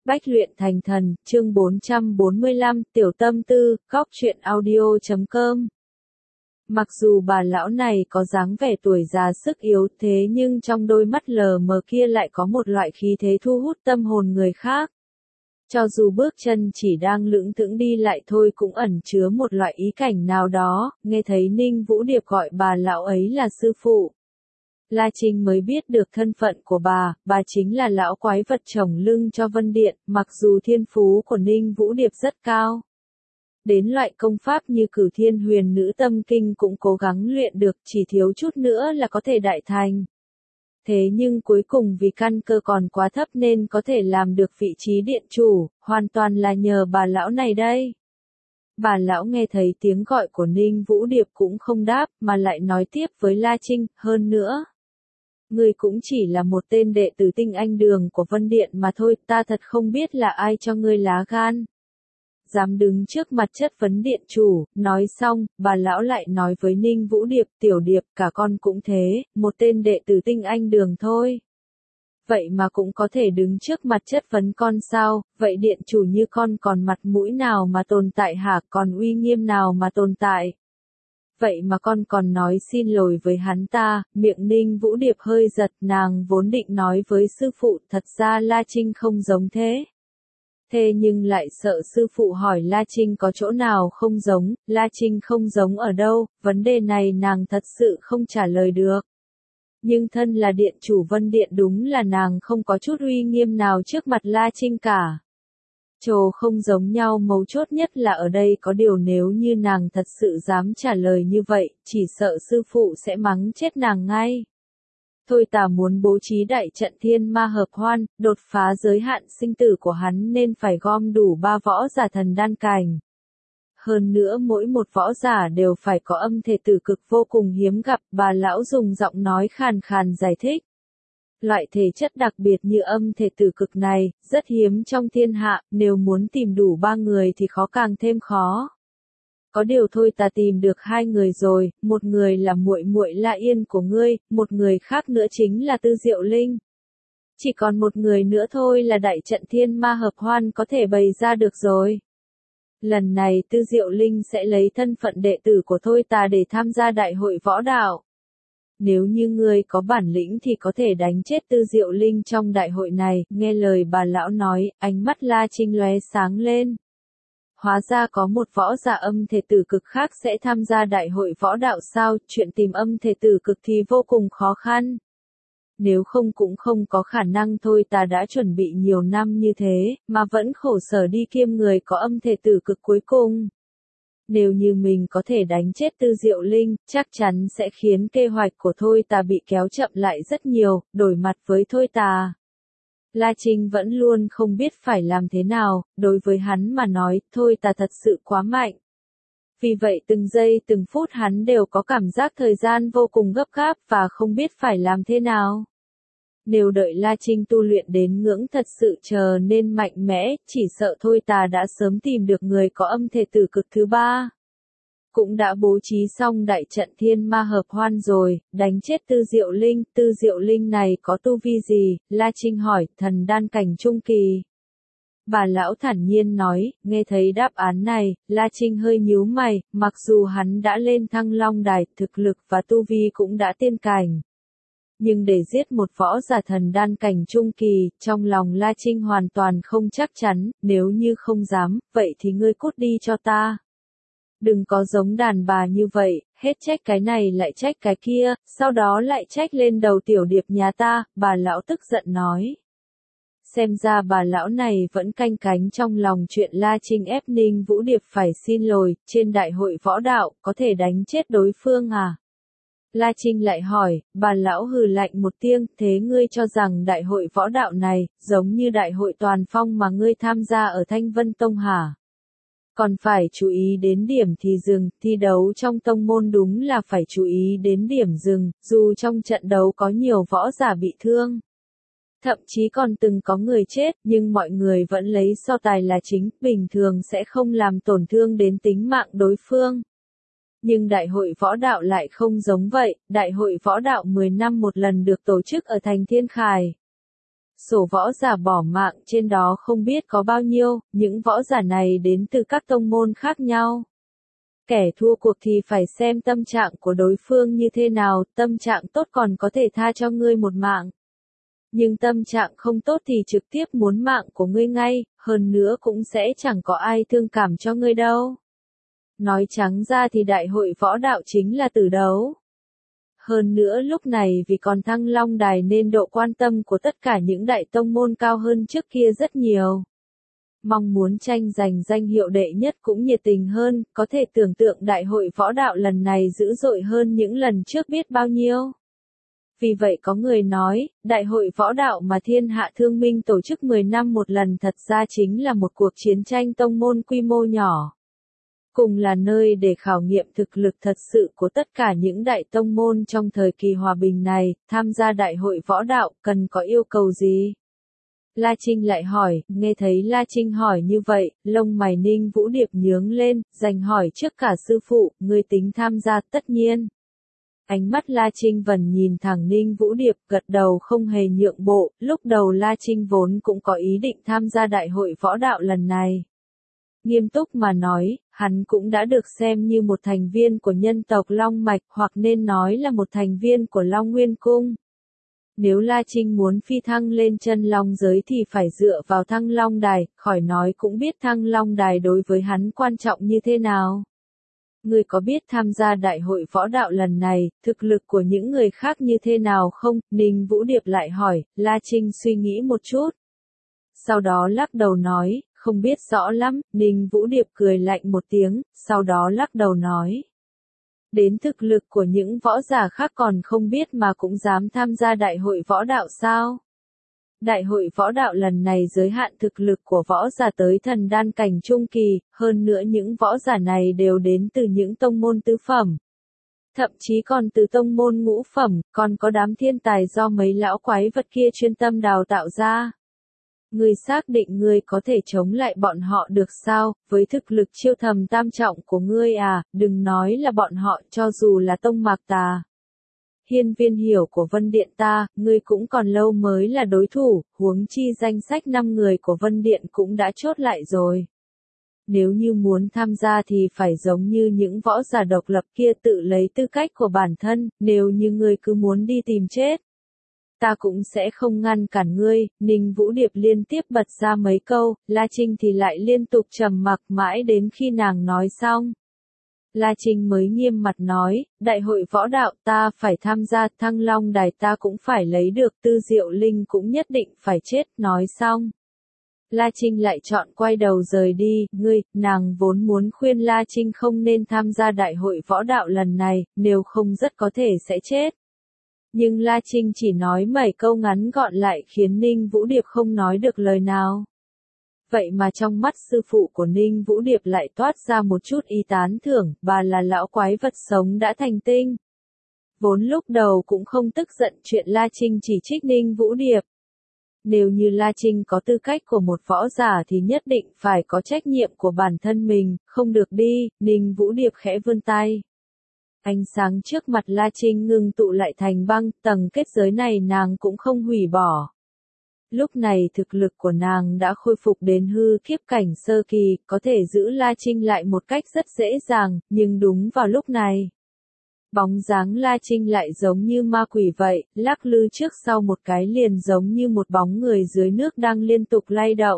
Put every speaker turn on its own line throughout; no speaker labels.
Bách luyện thành thần, chương 445, tiểu tâm tư, góc truyện audio.com. Mặc dù bà lão này có dáng vẻ tuổi già sức yếu thế nhưng trong đôi mắt lờ mờ kia lại có một loại khí thế thu hút tâm hồn người khác. Cho dù bước chân chỉ đang lững thững đi lại thôi cũng ẩn chứa một loại ý cảnh nào đó, nghe thấy Ninh Vũ Điệp gọi bà lão ấy là sư phụ. La Trinh mới biết được thân phận của bà chính là lão quái vật chồng lưng cho Vân Điện, mặc dù thiên phú của Ninh Vũ Điệp rất cao. Đến loại công pháp như Cửu Thiên Huyền Nữ Tâm Kinh cũng cố gắng luyện được, chỉ thiếu chút nữa là có thể đại thành. Thế nhưng cuối cùng vì căn cơ còn quá thấp nên có thể làm được vị trí điện chủ, hoàn toàn là nhờ bà lão này đây. Bà lão nghe thấy tiếng gọi của Ninh Vũ Điệp cũng không đáp, mà lại nói tiếp với La Trinh, hơn nữa. Ngươi cũng chỉ là một tên đệ tử Tinh Anh Đường của Vân Điện mà thôi, ta thật không biết là ai cho ngươi lá gan. Dám đứng trước mặt chất vấn điện chủ, nói xong, bà lão lại nói với Ninh Vũ Điệp, tiểu điệp, cả con cũng thế, một tên đệ tử Tinh Anh Đường thôi. Vậy mà cũng có thể đứng trước mặt chất vấn con sao, vậy điện chủ như con còn mặt mũi nào mà tồn tại hả, còn uy nghiêm nào mà tồn tại. Vậy mà con còn nói xin lỗi với hắn ta, miệng Ninh Vũ Điệp hơi giật, nàng vốn định nói với sư phụ, thật ra La Trinh không giống thế. Thế nhưng lại sợ sư phụ hỏi La Trinh có chỗ nào không giống, La Trinh không giống ở đâu, vấn đề này nàng thật sự không trả lời được. Nhưng thân là điện chủ Vân Điện đúng là nàng không có chút uy nghiêm nào trước mặt La Trinh cả. Trồ không giống nhau, mấu chốt nhất là ở đây có điều nếu như nàng thật sự dám trả lời như vậy, chỉ sợ sư phụ sẽ mắng chết nàng ngay. Thôi ta muốn bố trí đại trận thiên ma hợp hoan, đột phá giới hạn sinh tử của hắn nên phải gom đủ 3 võ giả thần đan cảnh. Hơn nữa mỗi một võ giả đều phải có âm thể tử cực vô cùng hiếm gặp, bà lão dùng giọng nói khàn khàn giải thích. Loại thể chất đặc biệt như âm thể tử cực này, rất hiếm trong thiên hạ, nếu muốn tìm đủ 3 người thì khó càng thêm khó. Có điều thôi ta tìm được 2 người rồi, một người là muội muội La Yên của ngươi, một người khác nữa chính là Tư Diệu Linh. Chỉ còn một người nữa thôi là đại trận thiên ma hợp hoan có thể bày ra được rồi. Lần này Tư Diệu Linh sẽ lấy thân phận đệ tử của Thôi ta để tham gia đại hội võ đạo. Nếu như ngươi có bản lĩnh thì có thể đánh chết Tư Diệu Linh trong đại hội này, nghe lời bà lão nói, ánh mắt La Trinh lóe sáng lên. Hóa ra có một võ giả âm thể tử cực khác sẽ tham gia đại hội võ đạo sao, chuyện tìm âm thể tử cực thì vô cùng khó khăn. Nếu không cũng không có khả năng thôi ta đã chuẩn bị nhiều năm như thế, mà vẫn khổ sở đi kiêm người có âm thể tử cực cuối cùng. Nếu như mình có thể đánh chết Tư Diệu Linh, chắc chắn sẽ khiến kế hoạch của Thôi ta bị kéo chậm lại rất nhiều, đổi mặt với Thôi ta. La Trinh vẫn luôn không biết phải làm thế nào, đối với hắn mà nói, Thôi ta thật sự quá mạnh. Vì vậy từng giây từng phút hắn đều có cảm giác thời gian vô cùng gấp gáp và không biết phải làm thế nào. Nếu đợi La Trinh tu luyện đến ngưỡng thật sự trở nên mạnh mẽ, chỉ sợ Thôi ta đã sớm tìm được người có âm thể tử cực thứ 3. Cũng đã bố trí xong đại trận thiên ma hợp hoan rồi, đánh chết Tư Diệu Linh này có tu vi gì, La Trinh hỏi, thần đan cảnh trung kỳ. Bà lão thản nhiên nói, nghe thấy đáp án này, La Trinh hơi nhíu mày, mặc dù hắn đã lên Thăng Long Đài, thực lực và tu vi cũng đã tiên cảnh. Nhưng để giết một võ giả thần đan cảnh trung kỳ, trong lòng La Trinh hoàn toàn không chắc chắn, nếu như không dám, vậy thì ngươi cút đi cho ta. Đừng có giống đàn bà như vậy, hết trách cái này lại trách cái kia, sau đó lại trách lên đầu tiểu điệp nhà ta, bà lão tức giận nói. Xem ra bà lão này vẫn canh cánh trong lòng chuyện La Trinh ép Ninh Vũ Điệp phải xin lỗi, trên đại hội võ đạo, có thể đánh chết đối phương à? La Trinh lại hỏi, bà lão hừ lạnh một tiếng, thế ngươi cho rằng đại hội võ đạo này, giống như đại hội toàn phong mà ngươi tham gia ở Thanh Vân Tông hả? Còn phải chú ý đến điểm thì dừng, thi đấu trong tông môn đúng là phải chú ý đến điểm dừng, dù trong trận đấu có nhiều võ giả bị thương. Thậm chí còn từng có người chết, nhưng mọi người vẫn lấy so tài là chính, bình thường sẽ không làm tổn thương đến tính mạng đối phương. Nhưng đại hội võ đạo lại không giống vậy, đại hội võ đạo 10 năm một lần được tổ chức ở thành Thiên Khải. Sổ võ giả bỏ mạng trên đó không biết có bao nhiêu, những võ giả này đến từ các tông môn khác nhau. Kẻ thua cuộc thì phải xem tâm trạng của đối phương như thế nào, tâm trạng tốt còn có thể tha cho ngươi một mạng. Nhưng tâm trạng không tốt thì trực tiếp muốn mạng của ngươi ngay, hơn nữa cũng sẽ chẳng có ai thương cảm cho ngươi đâu. Nói trắng ra thì đại hội võ đạo chính là tử đấu. Hơn nữa lúc này vì còn Thăng Long Đài nên độ quan tâm của tất cả những đại tông môn cao hơn trước kia rất nhiều. Mong muốn tranh giành danh hiệu đệ nhất cũng nhiệt tình hơn, có thể tưởng tượng đại hội võ đạo lần này dữ dội hơn những lần trước biết bao nhiêu. Vì vậy có người nói, đại hội võ đạo mà Thiên Hạ Thương Minh tổ chức 10 năm một lần thật ra chính là một cuộc chiến tranh tông môn quy mô nhỏ. Cùng là nơi để khảo nghiệm thực lực thật sự của tất cả những đại tông môn trong thời kỳ hòa bình này, tham gia đại hội võ đạo cần có yêu cầu gì? La Trinh lại hỏi, nghe thấy La Trinh hỏi như vậy, lông mày Ninh Vũ Điệp nhướng lên, dành hỏi trước cả sư phụ, ngươi tính tham gia tất nhiên. Ánh mắt La Trinh Vân nhìn thẳng Ninh Vũ Điệp, gật đầu không hề nhượng bộ, lúc đầu La Trinh vốn cũng có ý định tham gia đại hội võ đạo lần này. Nghiêm túc mà nói, hắn cũng đã được xem như một thành viên của nhân tộc Long Mạch hoặc nên nói là một thành viên của Long Nguyên Cung. Nếu La Trinh muốn phi thăng lên chân long giới thì phải dựa vào Thăng Long Đài, khỏi nói cũng biết Thăng Long Đài đối với hắn quan trọng như thế nào. Ngươi có biết tham gia đại hội võ đạo lần này, thực lực của những người khác như thế nào không? Ninh Vũ Điệp lại hỏi, La Trinh suy nghĩ một chút. Sau đó lắc đầu nói, không biết rõ lắm, Ninh Vũ Điệp cười lạnh một tiếng, sau đó lắc đầu nói. Đến thực lực của những võ giả khác còn không biết mà cũng dám tham gia đại hội võ đạo sao? Đại hội võ đạo lần này giới hạn thực lực của võ giả tới thần đan cảnh trung kỳ, hơn nữa những võ giả này đều đến từ những tông môn tứ phẩm. Thậm chí còn từ tông môn ngũ phẩm, còn có đám thiên tài do mấy lão quái vật kia chuyên tâm đào tạo ra. Ngươi xác định ngươi có thể chống lại bọn họ được sao, với thực lực chiêu thầm tam trọng của ngươi à, đừng nói là bọn họ cho dù là tông mạc tà. Hiên Viên Hiểu của Vân Điện ta, ngươi cũng còn lâu mới là đối thủ, huống chi danh sách 5 người của Vân Điện cũng đã chốt lại rồi. Nếu như muốn tham gia thì phải giống như những võ giả độc lập kia tự lấy tư cách của bản thân, nếu như ngươi cứ muốn đi tìm chết. Ta cũng sẽ không ngăn cản ngươi, Ninh Vũ Điệp liên tiếp bật ra mấy câu, La Trinh thì lại liên tục trầm mặc mãi đến khi nàng nói xong. La Trinh mới nghiêm mặt nói, đại hội võ đạo ta phải tham gia, Thăng Long Đài ta cũng phải lấy được, Tư Diệu Linh cũng nhất định phải chết, nói xong. La Trinh lại chọn quay đầu rời đi, nàng vốn muốn khuyên La Trinh không nên tham gia đại hội võ đạo lần này, nếu không rất có thể sẽ chết. Nhưng La Trinh chỉ nói 7 câu ngắn gọn lại khiến Ninh Vũ Điệp không nói được lời nào. Vậy mà trong mắt sư phụ của Ninh Vũ Điệp lại toát ra một chút ý tán thưởng, bà là lão quái vật sống đã thành tinh. Vốn lúc đầu cũng không tức giận chuyện La Trinh chỉ trích Ninh Vũ Điệp. Nếu như La Trinh có tư cách của một võ giả thì nhất định phải có trách nhiệm của bản thân mình, không được đi, Ninh Vũ Điệp khẽ vươn tay. Ánh sáng trước mặt La Trinh ngưng tụ lại thành băng, tầng kết giới này nàng cũng không hủy bỏ. Lúc này thực lực của nàng đã khôi phục đến hư kiếp cảnh sơ kỳ, có thể giữ La Trinh lại một cách rất dễ dàng, nhưng đúng vào lúc này. Bóng dáng La Trinh lại giống như ma quỷ vậy, lắc lư trước sau một cái liền giống như một bóng người dưới nước đang liên tục lay động.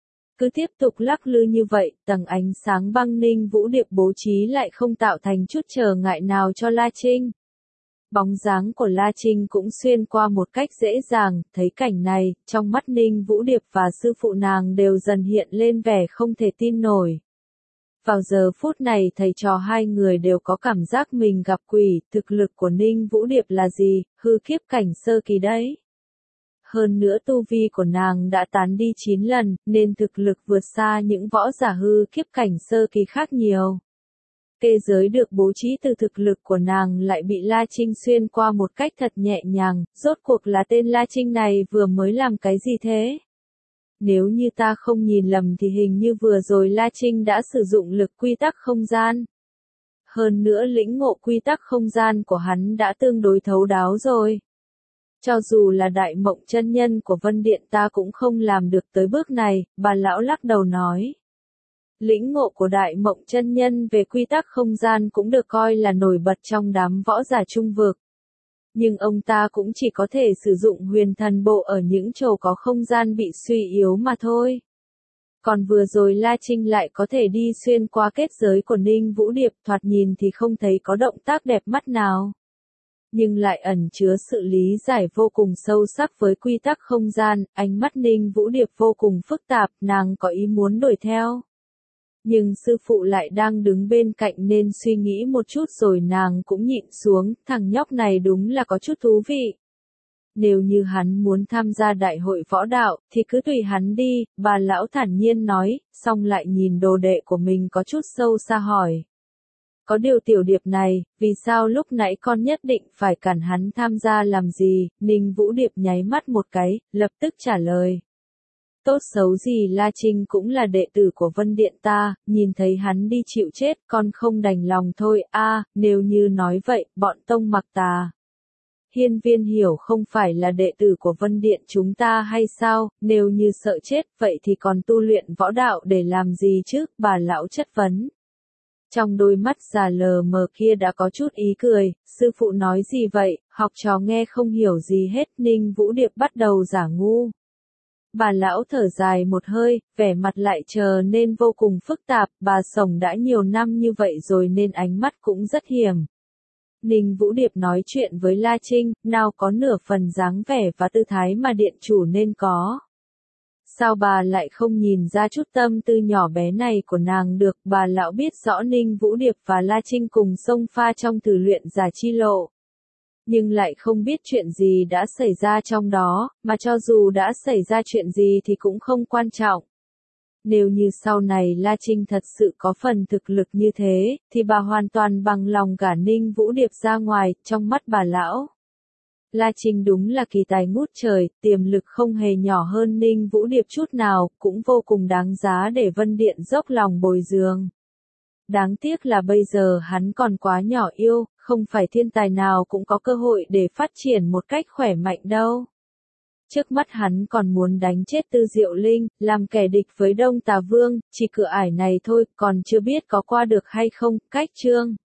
Cứ tiếp tục lắc lư như vậy, tầng ánh sáng băng Ninh Vũ Điệp bố trí lại không tạo thành chút trở ngại nào cho La Trinh. Bóng dáng của La Trinh cũng xuyên qua một cách dễ dàng, thấy cảnh này, trong mắt Ninh Vũ Điệp và sư phụ nàng đều dần hiện lên vẻ không thể tin nổi. Vào giờ phút này thầy trò hai người đều có cảm giác mình gặp quỷ, thực lực của Ninh Vũ Điệp là gì, hư kiếp cảnh sơ kỳ đấy. Hơn nữa tu vi của nàng đã tán đi 9 lần, nên thực lực vượt xa những võ giả hư kiếp cảnh sơ kỳ khác nhiều. Kê giới được bố trí từ thực lực của nàng lại bị La Trinh xuyên qua một cách thật nhẹ nhàng, rốt cuộc là tên La Trinh này vừa mới làm cái gì thế? Nếu như ta không nhìn lầm thì hình như vừa rồi La Trinh đã sử dụng lực quy tắc không gian. Hơn nữa lĩnh ngộ quy tắc không gian của hắn đã tương đối thấu đáo rồi. Cho dù là đại mộng chân nhân của Vân Điện ta cũng không làm được tới bước này, bà lão lắc đầu nói. Lĩnh ngộ của đại mộng chân nhân về quy tắc không gian cũng được coi là nổi bật trong đám võ giả trung vực. Nhưng ông ta cũng chỉ có thể sử dụng huyền thần bộ ở những chỗ có không gian bị suy yếu mà thôi. Còn vừa rồi La Trinh lại có thể đi xuyên qua kết giới của Ninh Vũ Điệp, thoạt nhìn thì không thấy có động tác đẹp mắt nào. Nhưng lại ẩn chứa sự lý giải vô cùng sâu sắc với quy tắc không gian, ánh mắt Ninh Vũ Điệp vô cùng phức tạp, nàng có ý muốn đuổi theo. Nhưng sư phụ lại đang đứng bên cạnh nên suy nghĩ một chút rồi nàng cũng nhịn xuống, thằng nhóc này đúng là có chút thú vị. Nếu như hắn muốn tham gia đại hội võ đạo, thì cứ tùy hắn đi, bà lão thản nhiên nói, xong lại nhìn đồ đệ của mình có chút sâu xa hỏi. Có điều tiểu điệp này, vì sao lúc nãy con nhất định phải cản hắn tham gia làm gì? Ninh Vũ Điệp nháy mắt một cái, lập tức trả lời. Tốt xấu gì La Trinh cũng là đệ tử của Vân Điện ta, nhìn thấy hắn đi chịu chết, con không đành lòng thôi. Nếu như nói vậy, bọn Tông Mặc Tà. Hiên Viên Hiểu không phải là đệ tử của Vân Điện chúng ta hay sao? Nếu như sợ chết, vậy thì còn tu luyện võ đạo để làm gì chứ? Bà lão chất vấn. Trong đôi mắt già lờ mờ kia đã có chút ý cười, sư phụ nói gì vậy, học trò nghe không hiểu gì hết. Ninh Vũ Điệp bắt đầu giả ngu. Bà lão thở dài một hơi, vẻ mặt lại trở nên vô cùng phức tạp, bà sống đã nhiều năm như vậy rồi nên ánh mắt cũng rất hiểm. Ninh Vũ Điệp nói chuyện với La Trinh, nào có nửa phần dáng vẻ và tư thái mà điện chủ nên có. Sao bà lại không nhìn ra chút tâm tư nhỏ bé này của nàng được? Bà lão biết rõ Ninh Vũ Điệp và La Trinh cùng xông pha trong thử luyện giả chi lộ. Nhưng lại không biết chuyện gì đã xảy ra trong đó, mà cho dù đã xảy ra chuyện gì thì cũng không quan trọng. Nếu như sau này La Trinh thật sự có phần thực lực như thế, thì bà hoàn toàn bằng lòng gả Ninh Vũ Điệp ra ngoài, trong mắt bà lão. La Trinh đúng là kỳ tài ngút trời, tiềm lực không hề nhỏ hơn Ninh Vũ Điệp chút nào, cũng vô cùng đáng giá để Vân Điện dốc lòng bồi dưỡng. Đáng tiếc là bây giờ hắn còn quá nhỏ yêu, không phải thiên tài nào cũng có cơ hội để phát triển một cách khỏe mạnh đâu. Trước mắt hắn còn muốn đánh chết Tư Diệu Linh, làm kẻ địch với Đông Tà Vương, chỉ cửa ải này thôi, còn chưa biết có qua được hay không. Cách chương